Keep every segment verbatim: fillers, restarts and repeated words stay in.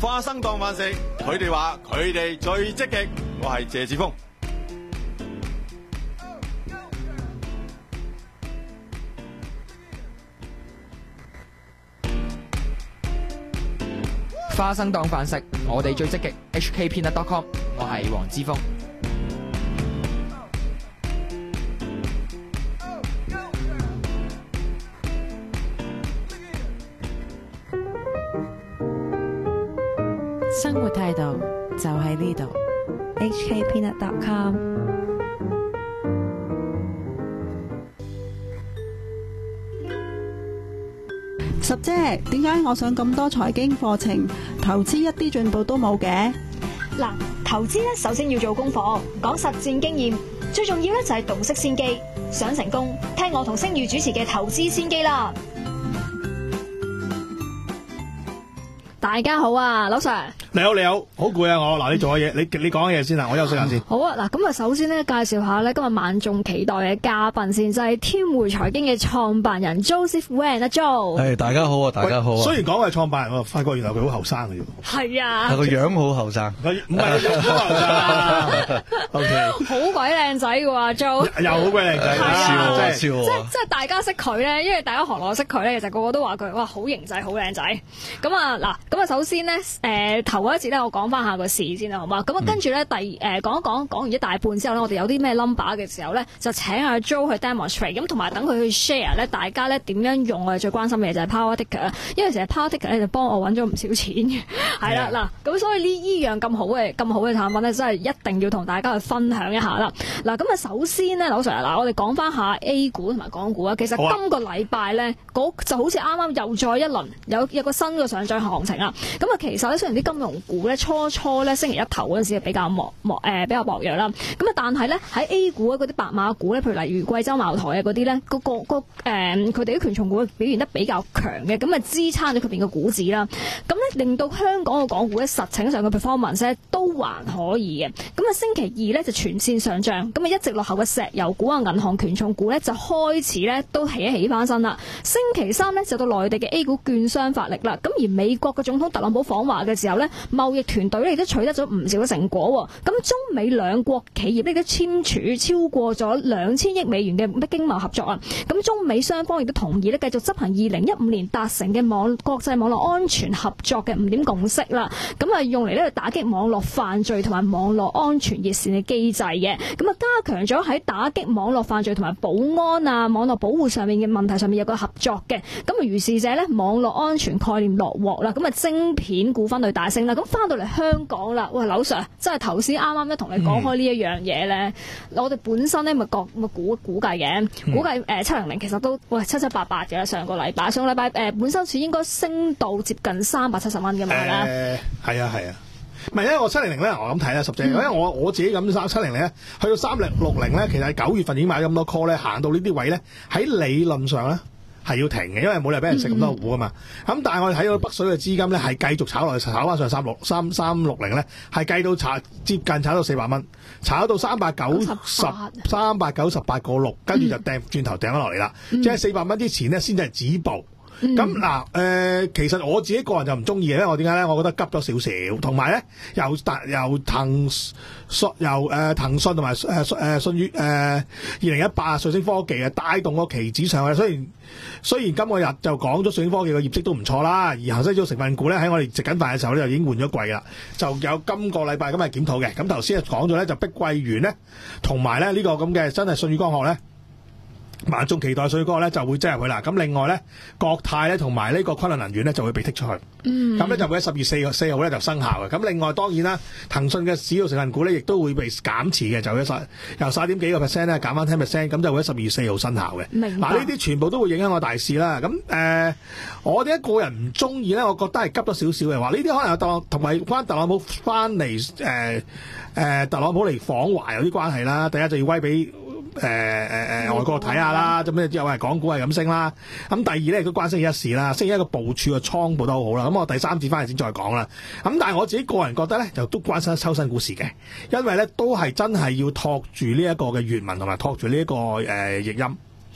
花生當飯食，佢哋話佢哋最積極。我係謝志峰。 花生當飯食，我哋最積極。H K Peanut dot com， 我係黃之鋒。 生活態度就喺呢度。H K Peanut dot com。 十姐，點解我上咁多財經課程，投資一啲進步都冇嘅？ 嗱，投資咧首先要做功課，講實戰經驗，最重要咧就係洞悉先機。想成功，聽我同星宇主持嘅投資先機啦。大家好啊，劉 Sir。 你好，你好，好攰啊！我嗱，你做下嘢，你你講下嘢先啦，我休息下先。 好啊，嗱，咁啊，首先咧介紹下咧今日萬眾期待嘅嘉賓先，就係天匯財經嘅創辦人 Joseph Wang 阿 Jo。 係大家好啊，大家好啊。 雖然講係創辦人，我發覺原來佢好後生嘅啫。 係啊， 個樣好後生， 唔係好後生。O K， 好鬼靚仔嘅喎 Jo， 又好鬼靚仔， 笑啊，真係笑即係即係大家識佢咧，因為大家行內識佢咧，其實個個都話佢哇好型仔，好靚仔。咁啊嗱，咁啊首先咧誒頭嗰一節咧，我講翻下個事先啦，好嘛？咁啊跟住咧第誒講一講講完一大半之後咧，我哋有啲咩 number 嘅時候咧，就請阿 Jo 去 demonstrate，咁同埋等佢去 share 咧，大家咧點樣用我哋最關心嘅嘢就係 Power Ticker， 因為成日 Power Ticker 咧就幫我揾咗唔少錢嘅，係啦嗱，咁所以呢依樣咁好嘅咁好嘅產品咧，真係一定要同大家去分享一下啦。嗱，咁啊首先咧，劉 Sir 嗱，我哋講翻下 A 股同埋港股啊。其實今個禮拜咧，嗰就好似啱啱又再一輪有有個新嘅上漲行情啦。咁啊，其實咧雖然啲金融股咧初初咧星期一頭嗰陣時係比較薄薄誒比較薄弱啦，咁啊但係咧喺 A 股嗰啲白馬股咧，譬如例如貴州茅台啊嗰啲咧，嗰個個誒佢哋啲權重股表現得比較強嘅，咁啊支撐咗佢邊嘅股指啦。咁咧令到香港嘅港股咧實情上嘅 performance 咧都還可以嘅。咁啊星期二咧就全線上漲，咁啊一直落後嘅石油股啊、銀行權重股咧就開始咧都起一起翻身啦。星期三咧就到內地嘅 A 股券商發力啦，咁而美國嘅總統特朗普訪華嘅時候咧，貿易團隊咧亦都取得咗唔少嘅成果。咁中美兩國企業咧都簽署超過咗兩千億美元嘅經貿合作啊。咁中美雙方亦都同意咧繼續執行二零一五年達成嘅網國際網絡安全合作嘅五點共識啦。咁啊用嚟咧打擊網絡犯罪同埋網絡安全熱線嘅機制嘅。咁啊加強咗喺打擊網絡犯罪同埋保安啊、網絡保護上面嘅問題上面有個合作嘅。咁啊如是者咧，網絡安全概念落鑊啦。咁啊晶片股份類大升啦。咁翻到嚟香港啦，喂，劉 Sir， 真係頭先啱啱咧同你講開呢一樣嘢咧，我哋本身咧咪覺咪估估計嘅，估計誒七零零其實都喂七七八八嘅。上個禮拜上個禮拜誒本身市應該升到接近三百七十蚊嘅嘛啦。 誒係啊係啊。唔係，因為我七零零咧，我咁睇啦，十隻，因為我我自己咁三七零零咧，去到三零六零咧，其實係九月份已經買咗咁多 call 咧，行到呢啲位咧，喺理論上咧係要停嘅，因為冇理由俾人食咁多股噶嘛。咁、嗯、但係我哋睇到北水嘅資金咧係繼續炒落去，炒翻上三六三三六零咧，係計到炒接近炒到四百蚊，炒到三百九十三百九十八個六，跟住就掟轉頭掟咗落嚟啦。即係四百蚊之前咧先至係止步。咁嗱，誒，其實我自己個人就唔中意嘅，因為我點解咧？我覺得急咗少少，同埋咧，由由騰訊由誒騰訊同埋誒誒舜宇誒二零一八瑞聲科技啊，帶動個期指上去。雖然雖然今個日就講咗瑞聲科技嘅業績都唔錯啦，而恒生指數成分股咧喺我哋食緊飯嘅時候咧就已經換咗季啦，就有今個禮拜咁係檢討嘅。咁頭先講咗咧，就碧桂園咧，同埋咧呢個咁嘅真係舜宇光學咧。萬眾期待水哥咧就會擠入去啦，咁另外咧國泰咧同埋呢個昆侖能源咧就會被剔出去，咁、嗯、咧就會喺十月四號四號咧就生效嘅。咁另外當然啦，騰訊嘅指數成分股咧亦都會被減持嘅，就會由十點幾個 percent 咧減翻 ten percent， 咁就會喺十二月四號生效嘅。嗱，呢啲全部都會影響我大市啦。咁誒、呃，我哋一個人唔中意咧，我覺得係急咗少少嘅話，呢啲可能有特同埋關特朗普翻嚟誒誒特朗普嚟訪華有啲關係啦。第一就要威俾。誒誒誒外國睇下啦，咁咧又係港股係咁升啦。咁第二咧亦都關星期一事啦，星期一個部署嘅倉部都好好啦。咁我第三節翻嚟先再講啦。咁但係我自己個人覺得咧，就都關心抽新股市嘅，因為咧都係真係要托住呢一個嘅粵文同埋托住呢一個誒譯音。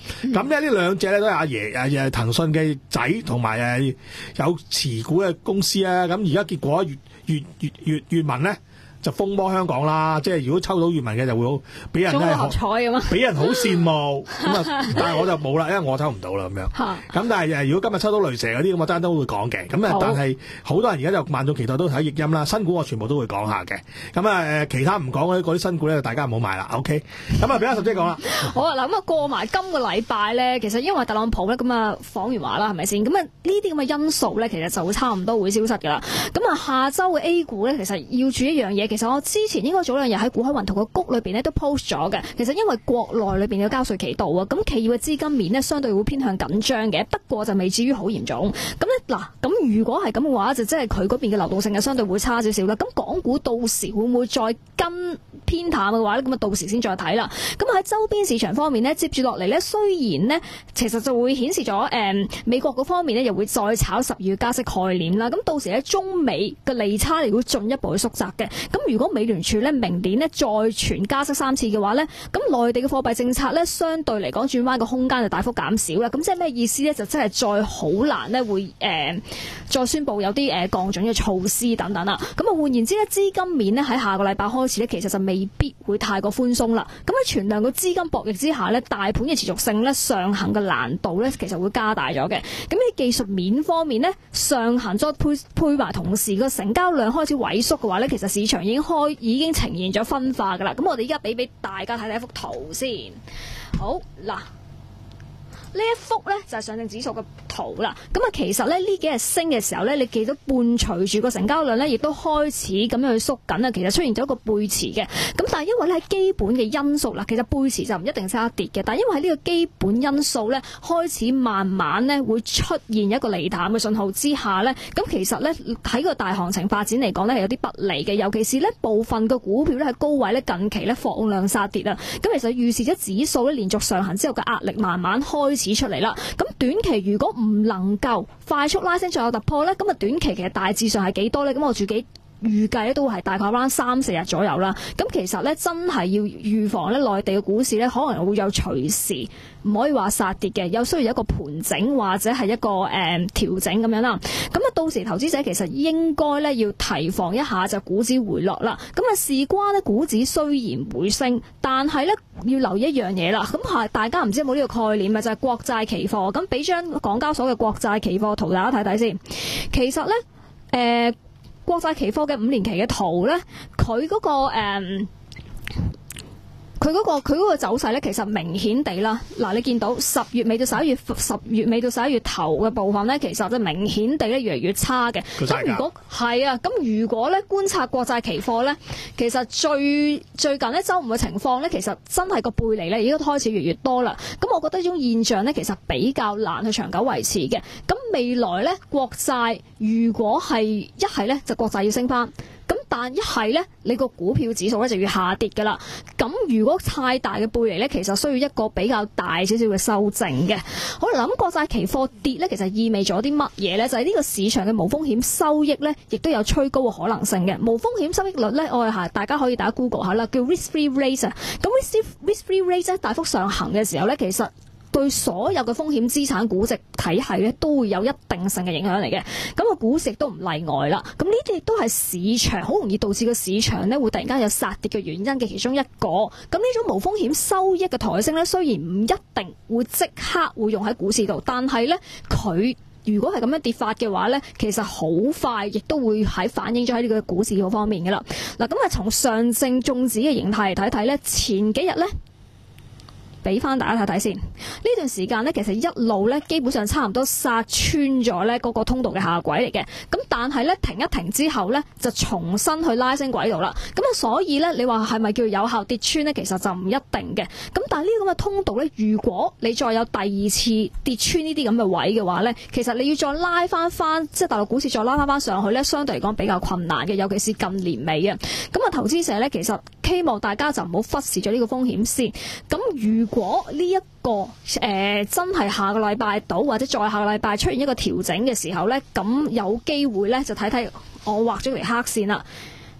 咁咧呢兩隻咧都係阿爺誒誒騰訊嘅仔同埋誒有持股嘅公司啊。咁而家結果粵粵粵粵粵文咧就風魔香港啦，即係如果抽到粵文嘅就會俾人咧中六合彩咁啊， 俾人好羨慕咁啊！但係我就冇啦，因為我抽唔到啦咁樣。咁但係誒，如果今日抽到雷蛇嗰啲咁，我真係都會講嘅。咁啊，但係好多人而家就萬眾期待都睇譯音啦，新股我全部都會講下嘅。咁啊誒，其他唔講嗰啲嗰啲新股咧，大家唔好買啦。OK，咁啊，俾阿十姐講啦。 好啊，嗱咁啊，過埋今個禮拜咧，其實因為特朗普咧咁啊訪完華啦，係咪先？咁啊呢啲咁嘅因素咧，其實就會差唔多會消失㗎啦。咁啊，下週嘅 A 股咧，其實要注意一樣嘢。其實我之前應該早兩日喺股海雲圖個谷裏邊咧都 post 咗嘅。其實因為國內裏邊嘅交稅期度啊，咁企業嘅資金面呢，相對會偏向緊張嘅，不過就未至於好嚴重。咁咧嗱，咁如果係咁嘅話，就即係佢嗰邊嘅流動性係相對會差少少啦。咁港股到時會唔會再跟偏淡嘅話咧？咁啊到時先再睇啦。咁喺周邊市場方面呢，接住落嚟呢，雖然呢，其實就會顯示咗誒、嗯、美國嗰方面呢，又會再炒十二月加息概念啦。咁到時咧中美嘅利差嚟會進一步去縮窄嘅。咁如果美聯儲呢，明年呢再傳加息三次嘅話呢，咁內地嘅貨幣政策呢，相對嚟講轉彎嘅空間就大幅減少啦。咁即係咩意思呢？就真係再好難呢會誒、呃、再宣布有啲誒、呃、降準嘅措施等等啦。咁啊換言之呢，資金面呢喺下個禮拜開始呢，其實就未必會太過寬鬆啦。咁喺全量嘅資金博弈之下呢，大盤嘅持續性呢，上行嘅難度呢，其實會加大咗嘅。咁喺技術面方面呢，上行再配配埋同時個成交量開始萎縮嘅話呢，其實市場已經開已經呈現咗分化噶啦。咁我哋依家俾俾大家睇睇一幅圖先。好嗱。呢一幅呢就係上證指數嘅圖啦，咁啊其實咧呢幾日升嘅時候呢，你記得伴隨住個成交量呢，亦都開始咁樣去縮緊啊，其實出現咗一個背馳嘅，咁但係因為咧基本嘅因素啦，其實背馳就唔一定差跌嘅，但係因為喺呢個基本因素呢，開始慢慢呢會出現一個離淡嘅信號之下呢，咁其實呢，喺個大行情發展嚟講呢，係有啲不利嘅，尤其是呢部分嘅股票呢，喺高位呢，近期呢放量殺跌啊，咁其實預示咗指數呢，連續上行之後嘅壓力慢慢開始出嚟啦，咁短期如果唔能夠快速拉升再有突破咧，咁啊短期其實大致上係幾多咧？咁我自己預計咧都係大概啱三四日左右啦。咁其實咧真係要預防咧內地嘅股市咧可能會有隨時唔可以話殺跌嘅，有需要有一個盤整或者係一個誒調、嗯、整咁樣啦。咁啊到時投資者其實應該咧要提防一下就股指回落啦。咁啊事關咧股指雖然會升，但係咧要留意一樣嘢啦。咁係大家唔知有冇呢個概念咪就係、是、國債期貨。咁俾張港交所嘅國債期貨圖大家睇睇先。其實咧誒。呃國債期貨嘅五年期嘅圖咧，佢嗰、嗰個誒，佢嗰個佢嗰個走勢咧，其實明顯地啦。嗱，你見到十月尾到十一月，十月尾到十一月頭嘅部分咧，其實就明顯地咧越嚟越差嘅。咁如果係啊，咁如果咧觀察國債期貨咧，其實最最近呢週五嘅情況咧，其實真係個背離咧已經開始越嚟越多啦。咁我覺得呢種現象咧，其實比較難去長久維持嘅。咁未來咧國債如果係一係咧就國債要升翻。咁但一係咧，你個股票指數咧就要下跌噶啦。咁如果太大嘅背離咧，其實需要一個比較大少少嘅修正嘅。好啦，咁國債期貨跌咧，其實意味咗啲乜嘢咧？就係、是、呢個市場嘅無風險收益咧，亦都有趨高嘅可能性嘅。無風險收益率咧，我係大家可以打 Google 下啦，叫 risk-free rate 啊。咁 risk-free rate 咧大幅上行嘅時候咧，其實對所有嘅風險資產估值體系咧，都會有一定性嘅影響嚟嘅。咁個股市亦都唔例外啦。咁呢啲亦都係市場好容易導致個市場咧會突然間有殺跌嘅原因嘅其中一個。咁呢種無風險收益嘅抬升咧，雖然唔一定會即刻會用喺股市度，但係咧佢如果係咁樣跌法嘅話咧，其實好快亦都會喺反映咗喺呢個股市嗰方面嘅啦。嗱，咁啊從上證綜指嘅形態嚟睇睇咧，前幾日咧。俾翻大家睇睇先，呢段時間呢，其實一路呢，基本上差唔多殺穿咗呢嗰個通道嘅下軌嚟嘅。咁但係呢，停一停之後呢，就重新去拉升軌道啦。咁啊，所以呢，你話係咪叫有效跌穿呢？其實就唔一定嘅。咁但係呢個咁嘅通道呢，如果你再有第二次跌穿呢啲咁嘅位嘅話呢，其實你要再拉翻翻，即係大陸股市再拉翻翻上去呢，相對嚟講比較困難嘅，尤其是近年尾啊。咁啊，投資者呢，其實希望大家就唔好忽視咗呢個風險先。咁如如果呢、這、一個誒、呃、真係下個禮拜到，或者再下個禮拜出現一個調整嘅時候呢，咁有機會呢，就睇睇我畫咗條黑線啦。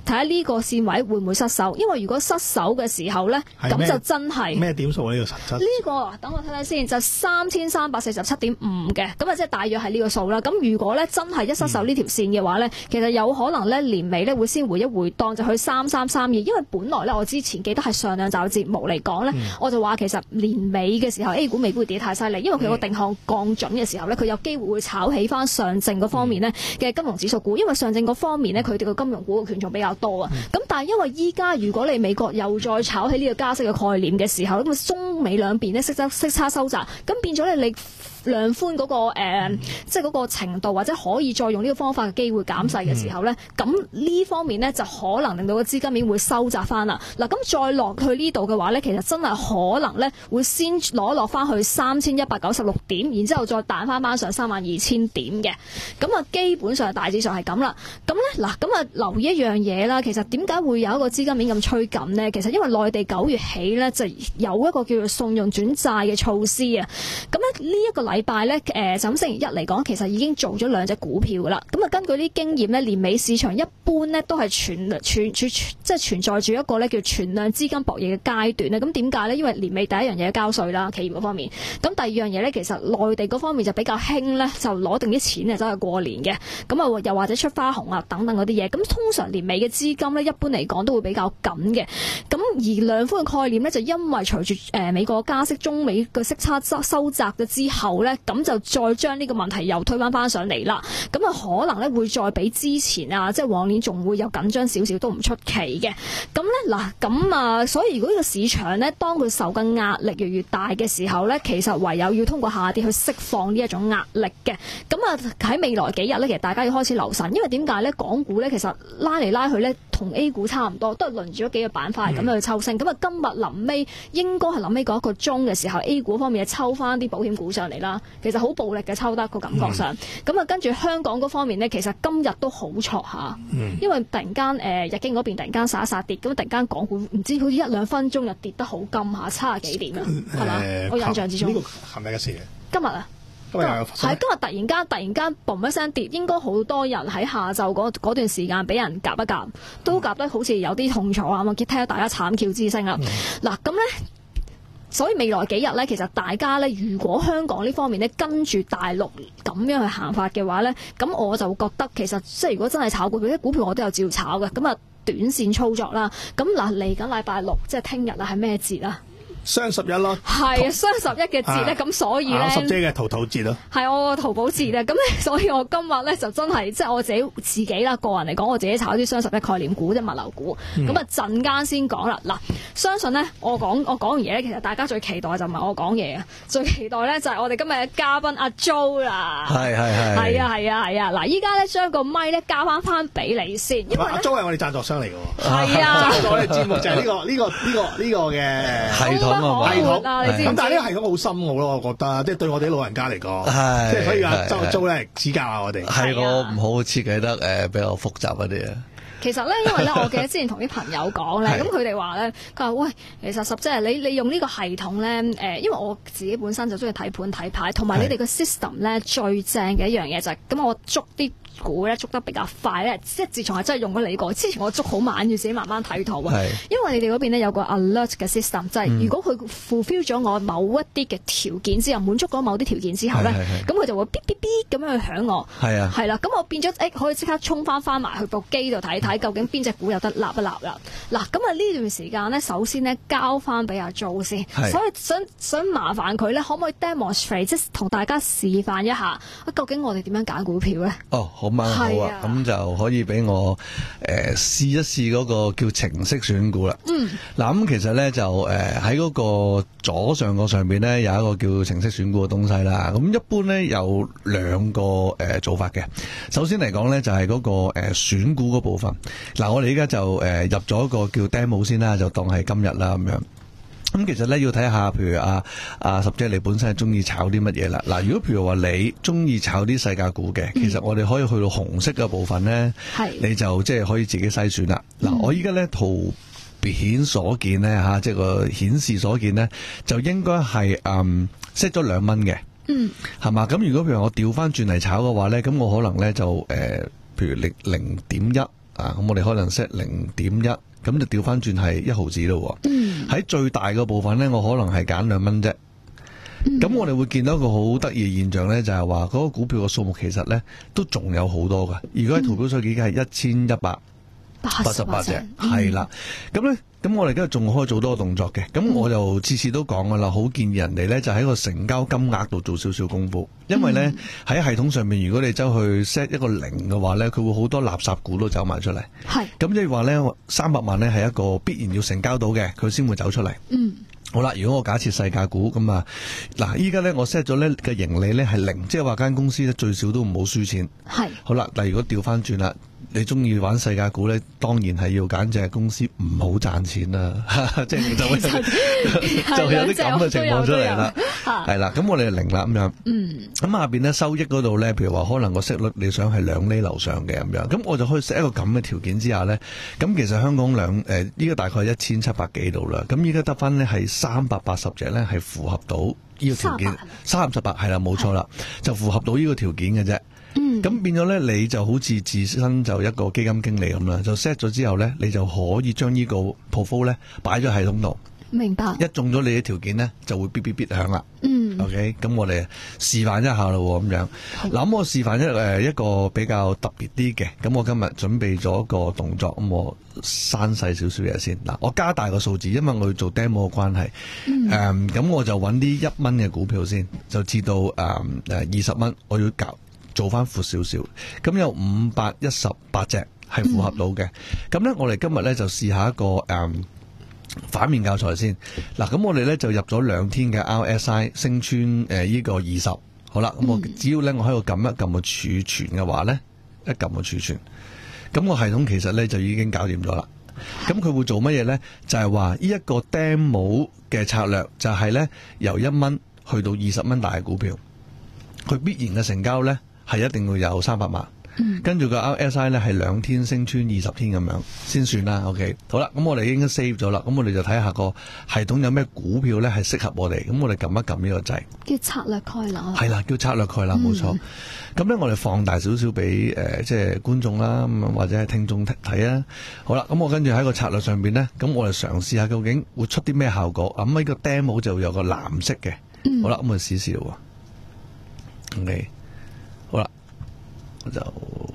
睇下呢個線位會唔會失守，因為如果失守嘅時候咧，咁就真係咩點數呢個實質？ 呢、這個等我睇睇先，就三千三百四十七點五嘅，咁啊即係大約係呢個數啦。咁如果咧真係一失守呢條線嘅話咧，嗯、其實有可能咧年尾咧會先回一回檔，就去三三三二。因為本來咧我之前記得係上兩集嘅節目嚟講咧，嗯、我就話其實年尾嘅時候 A 股美股會跌太犀利，因為佢個定向降準嘅時候咧，佢有機會會炒起翻上證嗰方面咧嘅金融指數股，因為上證嗰方面咧佢哋個金融股嘅權重比較多啊。咁、嗯、但係因為依家如果你美國又再炒起呢個加息嘅概念嘅時候，咁啊中美兩邊咧息差息差收窄，咁變咗咧你量寬嗰、那個、呃、即係嗰個程度或者可以再用呢個方法嘅機會減細嘅時候咧，咁呢、嗯、方面咧就可能令到個資金面會收窄翻啦。嗱，咁再落去呢度嘅話咧，其實真係可能咧會先攞落翻去三千一百九十六點，然之後再彈翻翻上三萬二千點嘅。咁啊，基本上大致上係咁啦。咁咧嗱，咁啊留意一樣嘢啦。其實點解會有一個資金面咁趨緊呢？其實因為內地九月起咧就有一個叫做信用轉債嘅措施啊。咁咧呢一個禮拜咧，誒就咁星期一嚟講，其實已經做咗兩隻股票噶啦。咁啊，根據啲經驗咧，年尾市場一般咧都係存存存即係存在住一個咧叫存量資金博弈嘅階段咧。咁點解咧？因為年尾第一樣嘢交稅啦，企業嗰方面。咁第二樣嘢咧，其實內地嗰方面就比較興咧，就攞定啲錢啊，走去過年嘅。咁啊，又或者出花紅啊等等嗰啲嘢。咁通常年尾嘅資金咧，一般嚟講都會比較緊嘅。咁而量寬嘅概念咧，就因為隨住誒美國加息、中美嘅息差收窄咗之後咧，咁就再將呢個問題又推翻翻上嚟啦。咁啊，可能咧會再比之前啊，即係往年仲會有緊張少少都唔出奇嘅。咁咧嗱，咁啊，所以如果呢個市場咧，當佢受嘅壓力越嚟越大嘅時候咧，其實唯有要通過下跌去釋放呢一種壓力嘅。咁啊，喺未來幾日咧，其實大家要開始留神，因為點解咧？港股咧其實拉嚟拉去咧，同 A 股差唔多，都係輪住咗幾個板塊咁樣去抽升。咁啊、嗯，今日臨尾應該係臨尾嗰一個鐘嘅時候 ，A 股方面係抽翻啲保險股上嚟啦。其實好暴力嘅抽得個感覺上。咁啊、嗯，跟住香港嗰方面呢，其實今日都好挫下，嗯、因為突然間誒、呃、日經嗰邊突然間殺一殺跌，咁突然間港股唔知好似一兩分鐘又跌得好金下，七十幾點啊，係嘛、呃？我印象之中。呢、這個係咪嘅事？ 今日啊。 今日係今日突然間突然間嘣一聲跌，應該好多人喺下晝嗰嗰段時間俾人夾一夾，都夾得好似有啲痛楚啊！我聽到大家慘叫之聲啦。嗱咁咧，所以未來幾日咧，其實大家咧，如果香港呢方面咧跟住大陸咁樣去行法嘅話咧，咁我就覺得其實即係如果真係炒股票，啲股票我都有照炒嘅。咁啊，短線操作啦。咁嗱，嚟緊禮拜六即係聽日啊，係咩節啊？ 雙十一咯， 係啊，雙十一嘅節咧，咁、啊、所以咧， 十姐嘅淘淘節咯， 係我個淘寶節咧，咁咧，所以我今日咧就真係即係我自己自己啦，個人嚟講，我自己炒啲雙十一概念股即係物流股，咁啊陣間先講啦。嗱，相信咧我講我講完嘢咧，其實大家最期待就唔係我講嘢啊，最期待咧就係我哋今日嘅嘉賓阿 Jo 啦， 係係係， 係啊係啊係啊，嗱，依家咧將個咪咧交翻翻俾你先，因為阿 Jo 係我哋贊助商嚟嘅喎， 係啊， 我哋節目就係呢個呢個呢個呢個嘅系統。 系統啊，你知唔知？ 咁但係呢個系統好深奧咯，我覺得，即係對我哋啲老人家嚟講，即係所以阿周租咧指教下我哋。 係我唔好設計得誒比較複雜一啲啊。 其實咧，因為咧，我記得之前同啲朋友講咧，咁佢哋話咧，佢話喂，其實十即係你你用呢個系統咧，誒，因為我自己本身就中意睇盤睇牌，同埋你哋個 system 咧最正嘅一樣嘢就係，咁我捉啲股咧捉得比較快咧，即係自從係真係用咗你個，之前我捉好慢，要自己慢慢睇圖啊。因為你哋嗰邊咧有個 alert 嘅 system，就係如果佢 fulfill 咗我某一啲嘅條件之後，滿足咗某啲條件之後咧，咁佢就會嗶嗶嗶咁樣去響我。係啊，係啦，咁我變咗誒可以即刻衝翻翻埋去部機度睇睇，究竟邊隻股有得立一立啦。嗱，咁啊呢段時間咧，首先咧交翻俾阿 Jo 先，所以想想麻煩佢咧，可唔可以 demonstrate 即係同大家示範一下，究竟我哋點樣揀股票咧？ 哦。好嘛，好啊，咁就可以俾我誒試一試嗰個叫程式選股啦。嗯，嗱咁其實咧就誒喺嗰個左上角上邊咧有一個叫程式選股嘅東西啦。咁一般咧有兩個誒做法嘅。首先嚟講咧就係嗰個誒選股嗰部分。嗱，我哋依家就誒入咗一個叫 demo 先啦，就當係今日啦咁樣。咁其實咧要睇下，譬如阿阿十姐你本身係中意炒啲乜嘢啦？嗱，如果譬如話你中意炒啲世界股嘅，嗯、其實我哋可以去到紅色嘅部分咧，是你就即係可以自己篩選啦。嗱、嗯，我依家咧圖片所見咧嚇，即係個顯示所見咧，就應該係嗯 set 咗兩蚊嘅，嗯，係嘛？咁如果譬如我調翻轉嚟炒嘅話咧，咁我可能咧就誒、呃，譬如零零點一。 啊，咁我哋可能 set 零點一，咁就調翻轉係一毫子咯。嗯，喺最大嘅部分咧，我可能係揀兩蚊啫。咁、嗯、我哋會見到一個好得意嘅現象咧，就係話嗰個股票嘅數目其實咧都仲有好多噶。如果喺圖表上已經係一千一百八十八隻，係啦。咁咧，咁我哋今日仲可以做多個動作嘅。咁我就次次都講噶啦，好建議人哋咧就喺個成交金額度做少少功夫，因為咧喺、嗯、系統上面，如果你走去 set 一個零嘅話咧，佢會好多垃圾股都走埋出嚟。係。咁即係話咧，三百萬咧係一個必然要成交到嘅，佢先會走出嚟。嗯。好啦，如果我假設細價股咁啊，嗱，依家咧我 set 咗咧嘅盈利咧係零，即係話間公司咧最少都唔好輸錢。係。好啦，但係如果調翻轉啦，你中意玩細價股咧，當然係要揀隻公司唔好賺錢啦，即係就會就會有啲咁嘅情況出嚟啦。係啦，咁我哋就零啦咁樣。嗯。咁下邊咧收益嗰度咧，譬如話可能個息率你想係兩厘樓上嘅咁樣，咁我就可以 set 一個咁嘅條件之下咧，咁其實香港兩誒依家大概一千七百幾度啦，咁依家得翻咧係三百八十隻咧係符合到呢個條件，三十八係啦，冇錯啦，就符合到呢個條件嘅啫。嗯，咁變咗咧，你就好似自身就一個基金經理咁啦，就 set 咗之後咧，你就可以將呢個 portfolio 咧擺咗系統度。明白。一中咗你嘅條件咧，就會嗶嗶嗶響啦。嗯。OK，咁我哋示範一下咯，咁樣。嗱，咁我示範一誒一個比較特別啲嘅，咁我今日準備咗一個動作，咁我刪細少少嘢先。嗱，我加大個數字，因為我要做 demo 嘅關係。嗯。誒，咁我就揾啲一蚊嘅股票先，就至到誒誒二十蚊，我要搞。做翻闊少少，咁有五百一十八隻係符合到嘅。咁咧、嗯，我哋今日咧就試下一個誒、嗯、反面教材先。嗱，咁我哋咧就入咗兩天嘅 R S I 升穿誒呢個二十。好啦，咁我只要咧我喺度撳一撳個儲存嘅話咧，一撳個儲存，咁個系統其實咧就已經搞掂咗啦。咁佢會做乜嘢咧？就係話呢一個 demo 嘅策略，就係咧由一蚊去到二十蚊大嘅股票，佢必然嘅成交咧。係一定會有三百萬，嗯、跟住個 R S I 咧係兩天升穿二十天咁樣先算啦。OK， 好啦，咁我哋已經 save 咗啦，咁我哋就睇下個系統有咩股票咧係適合我哋，咁我哋撳一撳呢個掣，叫策略概覽。係啦，叫策略概覽，冇錯。咁咧、嗯、我哋放大少少俾誒即係觀眾啦，或者係聽眾睇啊。好啦，咁我跟住喺個策略上邊咧，咁我哋嘗試下究竟會出啲咩效果。咁呢個 demo 就會有個藍色嘅。嗯、好啦，咁我哋試試咯。OK。好啦，我就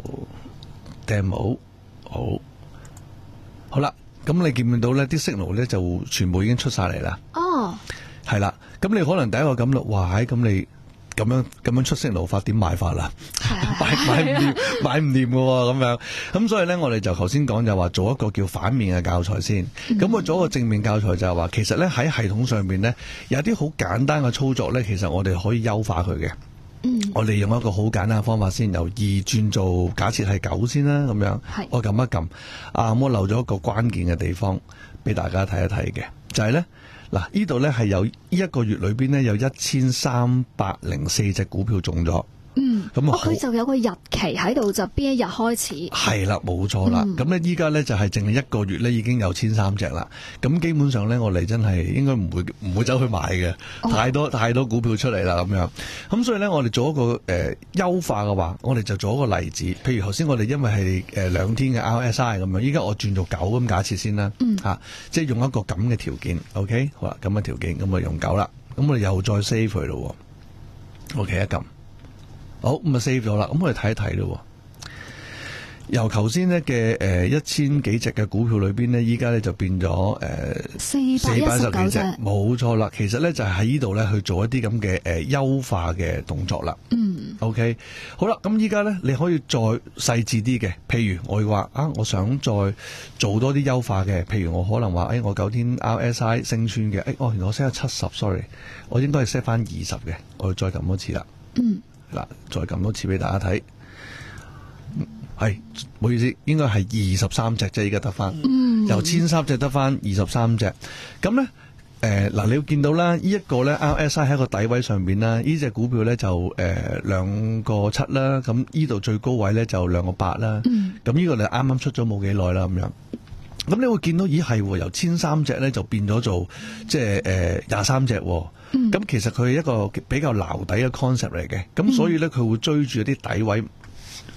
demo 好，好啦，咁你見唔見到咧？啲 signal 咧就全部已經出晒嚟啦。哦，係啦，咁你可能第一個感覺，哇！咁你咁樣咁樣出 signal 法點買法啦？買買唔掂，買唔掂嘅喎，咁樣。咁所以咧，我哋就頭先講就話做一個叫反面嘅教材先。咁我、嗯、做一個正面教材就係話，其實咧喺系統上邊咧有啲好簡單嘅操作咧，其實我哋可以優化佢嘅。嗯，我哋用一個好簡單嘅方法先，由二轉做假設係九先啦，咁樣。係。我撳一撳，啊，我漏咗一個關鍵嘅地方俾大家睇一睇嘅，就係咧，嗱，呢度咧係有呢一個月裏邊咧有一千三百零四隻股票中咗。嗯，咁啊，佢就有個日期喺度，就邊一日開始？係啦，冇錯啦。咁咧、嗯，依家咧就係淨係一個月咧已經有千三隻啦。咁基本上咧，我哋真係應該唔會唔會走去買嘅，哦、太多太多股票出嚟啦咁樣。咁所以咧，我哋做一個誒優、呃、化嘅話，我哋就做一個例子。譬如頭先我哋因為係誒兩天嘅 R S I 咁樣，依家我轉做九咁假設先啦。嗯。吓、啊，即係用一個咁嘅條件。OK， 好啦，咁嘅條件，咁我用九啦。咁我哋又再 save 佢咯。OK， 一撳。好，咁啊 save 咗啦，咁我哋睇一睇咯。由頭先呢嘅誒一千幾隻嘅股票裏邊呢，依家咧就變咗誒四百一十幾隻，冇錯啦。其實咧就係喺呢度咧去做一啲咁嘅誒優化嘅動作啦。嗯，OK，好啦，咁依家咧你可以再細緻啲嘅，譬如我話啊，我想再做多啲優化嘅，譬如我可能話誒、哎、我九天 R S I 升穿嘅，誒、哎、哦原來我 set 咗七十 sorry， 我應該係 set 翻二十嘅，我要再撳多次啦。嗯。嗱，再撳多次俾大家睇，係唔好意思，應該係二十三隻啫，依家得翻，嗯、由千三隻得翻二十三隻。咁咧，誒、呃、嗱，你要見到啦，呢、這、一個咧 R S I 喺個底位上邊啦，呢隻股票咧就誒兩個七啦，咁呢度最高位咧就兩個八啦。咁呢、嗯、個你啱啱出咗冇幾耐啦，咁樣。咁你會見到，咦係喎，由千三隻咧就變咗做即係誒廿三隻。咁、嗯、其實佢係一個比較撈底嘅 concept 嚟嘅，咁所以咧佢會追住啲底位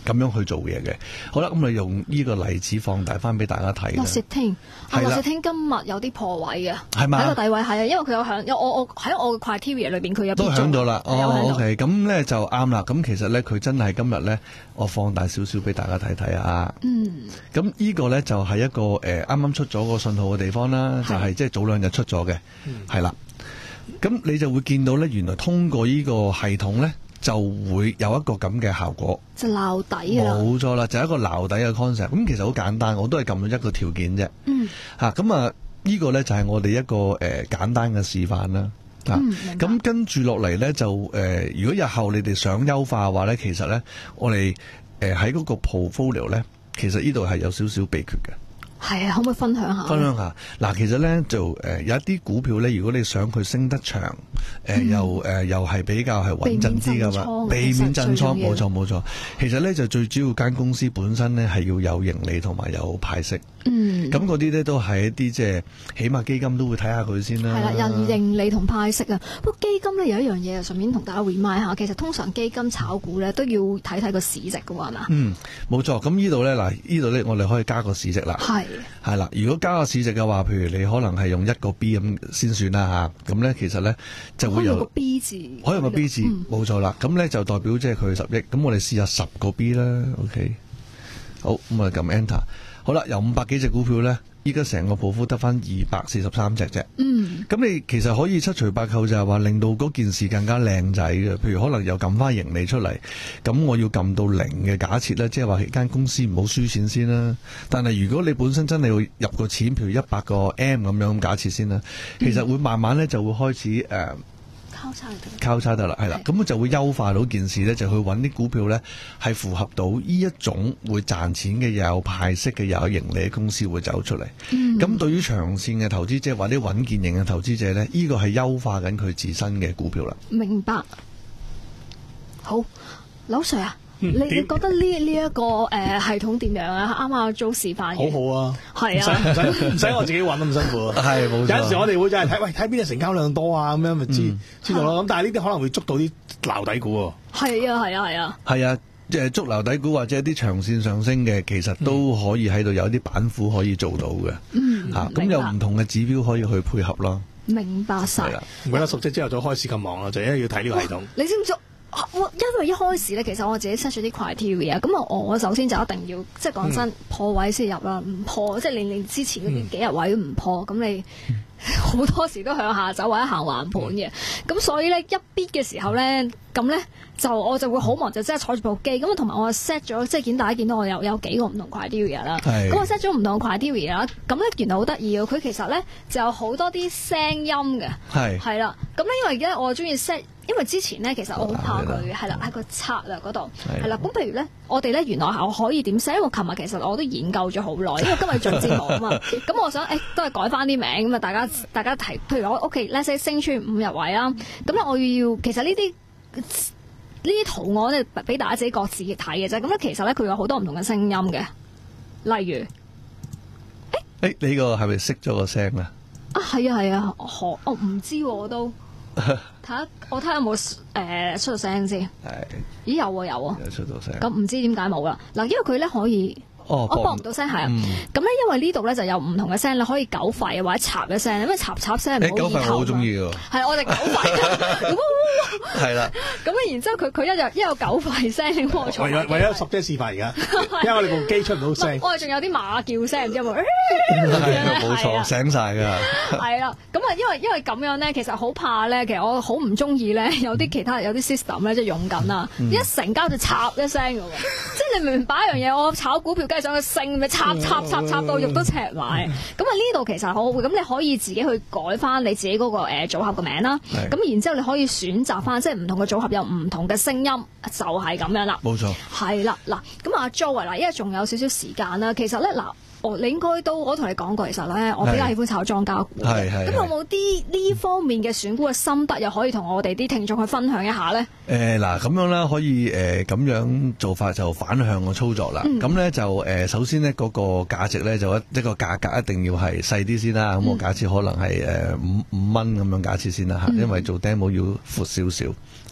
咁樣去做嘢嘅。好啦，咁我用呢個例子放大翻俾大家睇啦。 樂視聽，啊樂視聽今日有啲破位啊， 係嘛？ 喺個底位係啊，因為佢有響，有我我喺我嘅 criteria 裏邊佢有都響咗啦。哦 ，O K，咁咧就啱啦。咁其實咧佢真係今日咧，我放大少少俾大家睇睇啊。 嗯。 咁呢個咧就係一個誒啱啱出咗個信號嘅地方啦，就係即係早兩日出咗嘅，係啦。咁你就會見到咧，原來通過呢個系統咧，就會有一個咁嘅效果， 就撈底啦。 冇錯啦，就係一個撈底嘅 concept。咁其實好簡單，我都係撳咗一個條件啫。 嗯。 嚇咁啊，呢個咧就係我哋一個誒、呃、簡單嘅示範啦。啊、 嗯， 咁跟住落嚟咧就誒、呃，如果日後你哋想優化嘅話咧，其實咧我哋誒喺嗰個 portfolio 咧，其實呢度係有少少秘訣嘅。 係啊，可唔可以分享下？ 分享下嗱，其實咧就誒、呃、有一啲股票咧，如果你想佢升得長，誒、呃嗯、又誒、呃、又係比較係穩陣啲噶嘛，避免震倉，冇錯冇錯。其實咧就最主要間公司本身咧係要有盈利同埋有派息。 嗯， 咁嗰啲咧都係一啲即係起碼基金都會睇下佢先啦。 係啦，有盈利同派息啊。不過基金咧有一樣嘢啊，順便同大家 remind 下，其實通常基金炒股咧都要睇睇個市值噶喎，係嘛？ 嗯，冇錯。咁呢度咧嗱，呢度咧我哋可以加個市值啦。係。係啦，如果加個市值嘅話，譬如你可能係用一個 B 咁先算啦嚇，咁咧其實咧就會有可以用個 B 字， 可以用個 B 字，冇錯啦。咁咧就代表即係佢十億，咁我哋試下十個 B 啦 ，OK。好，咁我哋撳 Enter。好啦，由五百幾隻股票咧，依家成個鋪幅得翻二百四十三隻啫。 嗯。咁你其實可以七除八扣，就係話令到嗰件事更加靚仔嘅。譬如可能又撳翻盈利出嚟，咁我要撳到零嘅假設咧，即係話間公司唔好輸錢先啦。但係如果你本身真係要入個錢，譬如一百個 M 咁樣咁假設先啦，其實會慢慢咧就會開始誒。呃交叉得， 交叉得啦，係啦，咁就會優化到件事咧，就去揾啲股票咧，係符合到呢一種會賺錢嘅、又有派息嘅、又有盈利嘅公司會走出嚟。咁、嗯、對於長線嘅投資者或者穩健型嘅投資者咧，呢、這個係優化緊佢自身嘅股票啦。 明白。好，劉 Sir 啊。 嗯、 你你覺得呢呢一個誒、呃、系統點樣啊？啱啱做示範， 好好啊， 係啊， 唔使唔使我自己揾咁辛苦啊，係冇錯。有陣時我哋會就係睇，喂睇邊隻成交量多啊，咁樣咪知、嗯、知道咯。咁但係呢啲可能會捉到啲撈底股喎。 係啊係啊係啊。 係啊，即係捉撈底股或者啲長線上升嘅，其實都可以喺度有啲板斧可以做到嘅。嗯，嚇咁、啊、有唔同嘅指標可以去配合咯。 明白晒。 唔怪得熟職之後就開始咁忙啦，就因為要睇呢個系統。 你知唔知？我因為一開始咧，其實我自己 set 咗啲 criteria，咁啊，我首先就一定要，即係講真，破位先入啦，唔破，即係你你之前嗰啲幾日位都唔破，咁、嗯、你好多時都向下走或者行橫盤嘅，咁、嗯、所以咧一 bid 嘅時候咧，咁咧就我就會好忙，就即係坐住部機，咁同埋我 set 咗，即係見大家見到我有有幾個唔同 criteria 啦，咁我 set 咗唔同 criteria 啦，咁咧原來好得意嘅，佢其實咧就有好多啲聲音嘅，係係啦，咁咧因為而家我中意 set。因為之前咧，其實我好怕佢嘅，係啦，喺個策略嗰度，係啦。咁譬如咧，我哋咧原來係我可以點寫？因為我琴日其實我都研究咗好耐，因為今日做節目啊嘛。咁我想誒、欸，都係改翻啲名咁啊！大家大家提，譬如我屋企 let's say 升穿五日位啦，咁咧我要其實呢啲呢啲圖案咧，俾大家自己各自睇嘅啫。咁咧其實咧佢有好多唔同嘅聲音嘅，例如誒誒， 欸、你呢個係咪熄咗個聲啊？ 啊係啊係啊，我我唔知喎我都。睇下我睇下有冇誒出到聲先。係。咦有喎有喎。有出到聲。咁唔知點解冇啦？嗱，因為佢咧可以。哦。我播唔到聲係啊。咁咧、嗯，因為呢度咧就有唔同嘅聲，你可以狗吠或者插一聲，因為插插聲唔好意頭。狗吠我好中意㗎。係我哋狗吠。係啦。咁啊，然之後佢佢一有一有狗吠聲，咁我坐。為咗為咗熟姐示範而家，因為我哋部機出唔到聲。我哋仲有啲馬叫聲，唔知有冇？係冇錯，醒晒㗎。係啦，咁啊，因為因為咁樣咧，其實好怕咧，其實我好唔中意咧，有啲其他有啲 system 咧，即係用緊啊，一成交就插一聲㗎喎，即係你明唔明白一樣嘢？我炒股票梗係想佢升，咪插插插插到肉都赤埋。咁啊呢度其實好好，咁你可以自己去改翻你自己嗰個誒組合嘅名啦。咁然之後你可以選擇翻，即係唔同嘅組合有唔同嘅聲音，就係咁樣啦。冇錯。係啦，嗱，咁阿 Joey 嗱，因為仲有少少時間啦，其實咧嗱。哦，你應該都我同你講過，其實咧我比較喜歡炒莊家股嘅。咁有冇啲呢方面嘅選股嘅心得，又可以同我哋啲聽眾去分享一下咧？誒嗱、呃，咁樣啦，可以誒咁、呃、樣做法就反向嘅操作啦。咁咧、嗯、就誒、呃、首先咧嗰、那個價值咧就一一個價格一定要係細啲先啦。咁、嗯、我假設可能係誒五五蚊咁樣假設先啦嚇，因為做 demo 要闊少少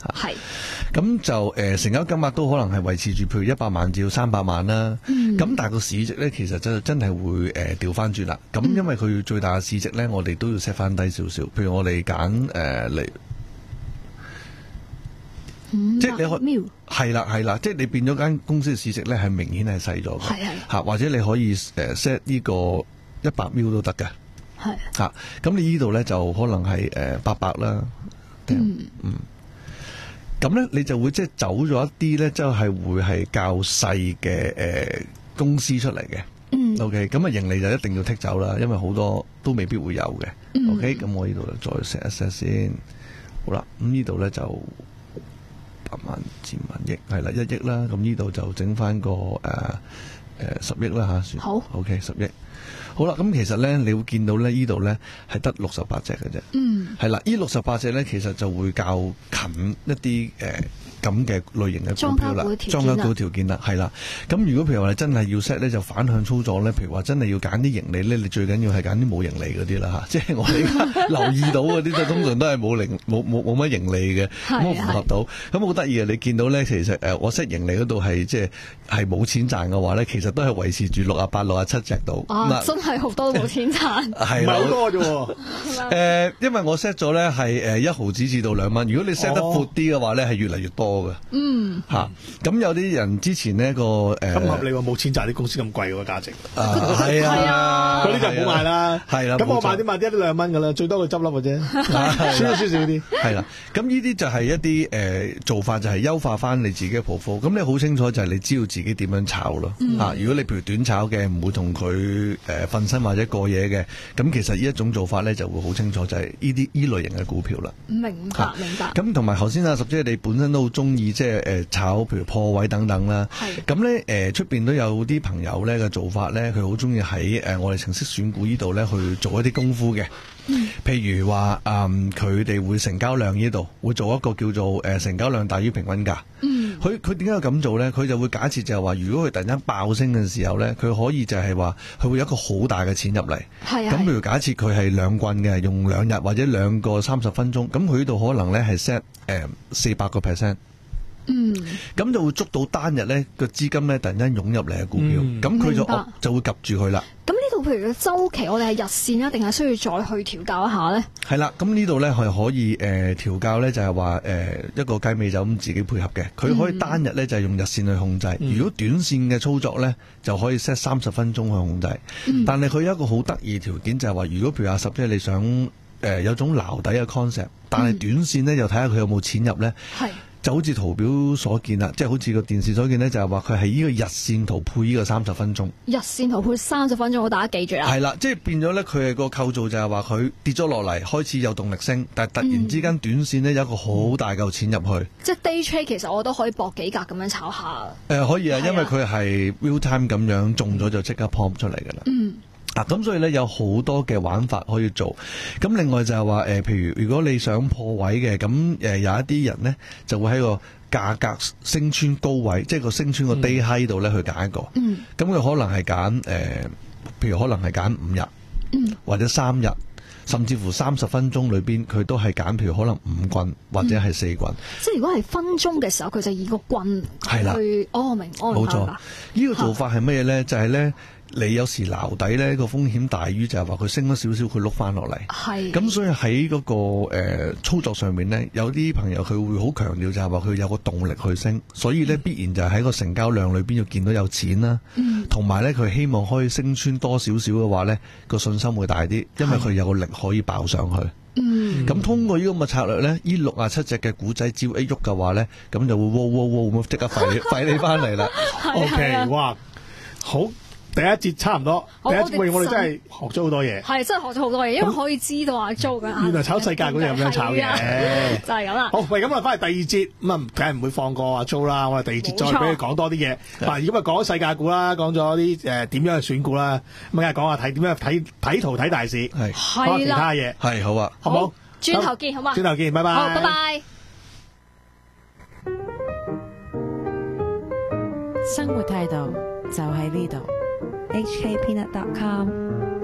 係。 咁就誒、呃、成交金額都可能係維持住，譬如一百萬至到三百萬啦。咁、嗯、但係個市值咧，其實真真係會誒調翻轉啦。咁、呃、因為佢最大嘅市值咧，我哋都要 set 翻低少少。譬如我哋揀誒嚟，即係你可係啦係啦，即係你變咗間公司嘅市值咧，係明顯係細咗嘅。係係嚇，或者你可以誒 set 呢個一百 mil 都得嘅。係嚇，咁你呢度咧就可能係誒八百啦。嗯嗯。咁咧，你就會即係走咗一啲咧，即係會係較細嘅誒公司出嚟嘅。嗯。O K，咁啊盈利就一定要剔走啦，因為好多都未必會有嘅。嗯。O K，咁我呢度就再 set 一 set 先。好啦，咁呢度咧就百萬至萬億，係啦，一億啦。咁呢度就整翻個誒誒十億啦吓。算好。O K，十億。好啦，咁其實咧，你會見到咧，呢度咧係得六十八隻嘅啫。嗯，係啦，呢六十八隻咧，其實就會較近一啲誒咁嘅類型嘅股票啦，莊家股條件啦，係啦。咁如果譬如話你真係要 set 咧，就反向操作咧，譬如話真係要揀啲盈利咧，你最緊要係揀啲冇盈利嗰啲啦嚇。即係我哋而家留意到嗰啲，就通常都係冇盈冇冇冇乜盈利嘅，咁我符合到。咁好得意啊！你見到咧，其實誒我 set 盈利嗰度係即係係冇錢賺嘅話咧，其實都係維持住六啊八、六啊七隻度。 啊，真係好多冇錢賺， 係唔係好多啫喎？ 誒，因為我 set 咗咧係誒一毫子至到兩蚊。如果你 set 得闊啲嘅話咧，係越嚟越多嘅。嗯，嚇。咁有啲人之前呢個誒， 咁合理喎，冇錢賺啲公司咁貴嘅價值。 啊，係啊， 嗰啲就唔好買啦。係啦，咁我買啲買啲一兩蚊㗎啦，最多佢執笠嘅啫，輸少少啲。係啦，咁呢啲就係一啲誒做法，就係優化翻你自己嘅 portfolio。咁你好清楚就係你知道自己點樣炒咯。嚇，如果你譬如短炒嘅，唔會同佢誒瞓身或者過夜嘅，咁其實呢一種做法咧就會好清楚，就係呢啲依類型嘅股票啦。 明白，明白。 咁同埋頭先阿十姐你本身都好中意即係誒炒，譬如破位等等啦。係。咁咧誒出邊都有啲朋友咧嘅做法咧，佢好中意喺誒我哋程式選股呢度咧去做一啲功夫嘅。嗯。譬如話誒佢哋會成交量呢度會做一個叫做誒成交量大於平均價。嗯。佢佢點解要咁做咧？佢就會假設就係話，如果佢突然間爆升嘅時候咧，佢可以就係話佢會有一個好大嘅錢入嚟。係啊。咁譬如假設佢係兩棍嘅，用兩日或者兩個三十分鐘，咁佢呢度可能咧係 set 誒四百個 percent。嗯，咁就會捉到單日咧個資金咧突然間湧入嚟嘅股票，咁佢、嗯、就就會夾住佢啦。 咁呢度譬如個周期，我哋係日線啊，定係需要再去調教一下咧？係啦，咁呢度咧係可以誒調教咧，就係話誒一個雞尾就咁自己配合嘅。佢可以單日咧就係用日線去控制，嗯、如果短線嘅操作咧就可以 set 三十分鐘去控制。嗯、但係佢有一個好得意條件就係話，如果譬如阿十即係你想誒、呃、有種撈底嘅 concept， 但係短線咧又睇下佢有冇錢入咧。係。就好似圖表所見啦，即係好似個電視所見咧，就係話佢係呢個日線圖配呢個三十分鐘。日線圖配三十分鐘，好大家記住啦。 係啦，即係變咗咧，佢係個構造就係話佢跌咗落嚟，開始有動力升，但係突然之間短線咧有一個好大嚿錢入去。嗯、即係 day trade 其實我都可以搏幾格咁樣炒下。誒、 呃，可以啊，因為佢係 real time 咁樣中咗就即刻 pop 出嚟㗎啦。嗯。啊，咁所以咧有好多嘅玩法可以做，咁另外就係話誒，譬如如果你想破位嘅，咁誒、呃、有一啲人咧就會喺個價格升穿高位，即係個升穿個 day high 度咧去揀一個，嗯，咁佢可能係揀誒，譬如可能係揀五日，嗯，或者三日，甚至乎三十分鐘裏邊佢都係揀，譬如可能五棍或者係四棍。嗯、 即係如果係分鐘嘅時候，佢就以個棍係啦， 去哦明，哦明，冇錯。 呢個做法係乜嘢咧？就係咧。你有時撈底咧個風險大於就係話佢升咗少少，佢碌翻落嚟。係。咁所以喺嗰、那個、呃、操作上面咧，有啲朋友佢會好強調就係話佢有個動力去升，所以咧必然就係喺個成交量裏邊要見到有錢啦。嗯。同埋咧，佢希望可以升穿多少少嘅話咧，個信心會大啲，因為佢有個力可以爆上去。嗯。咁通過呢個咁嘅策略咧，呢六啊七隻嘅股仔只要一喐嘅話咧，咁就會喎喎喎咁即刻快你快你翻嚟啦。 O K， 哇，好。第一節差唔多，第一節喂我哋真係學咗好多嘢， 係真係學咗好多嘢，因為可以知道阿 Jo 嘅原來炒世界嗰啲咁樣炒嘅， 就係咁啦。 好，喂，咁啊翻嚟第二節，咁啊梗係唔會放過阿 Jo 啦，我哋第二節再俾佢講多啲嘢。嗱，咁啊講咗世界股啦，講咗啲誒點樣去選股啦，咁啊講下睇點樣睇睇圖睇大市，係講下其他嘢， 係好啊， 好唔好？ 轉頭見，好嘛？ 轉頭見，拜拜。 好，拜拜。 生活態度就喺呢度。H K Peanut dot com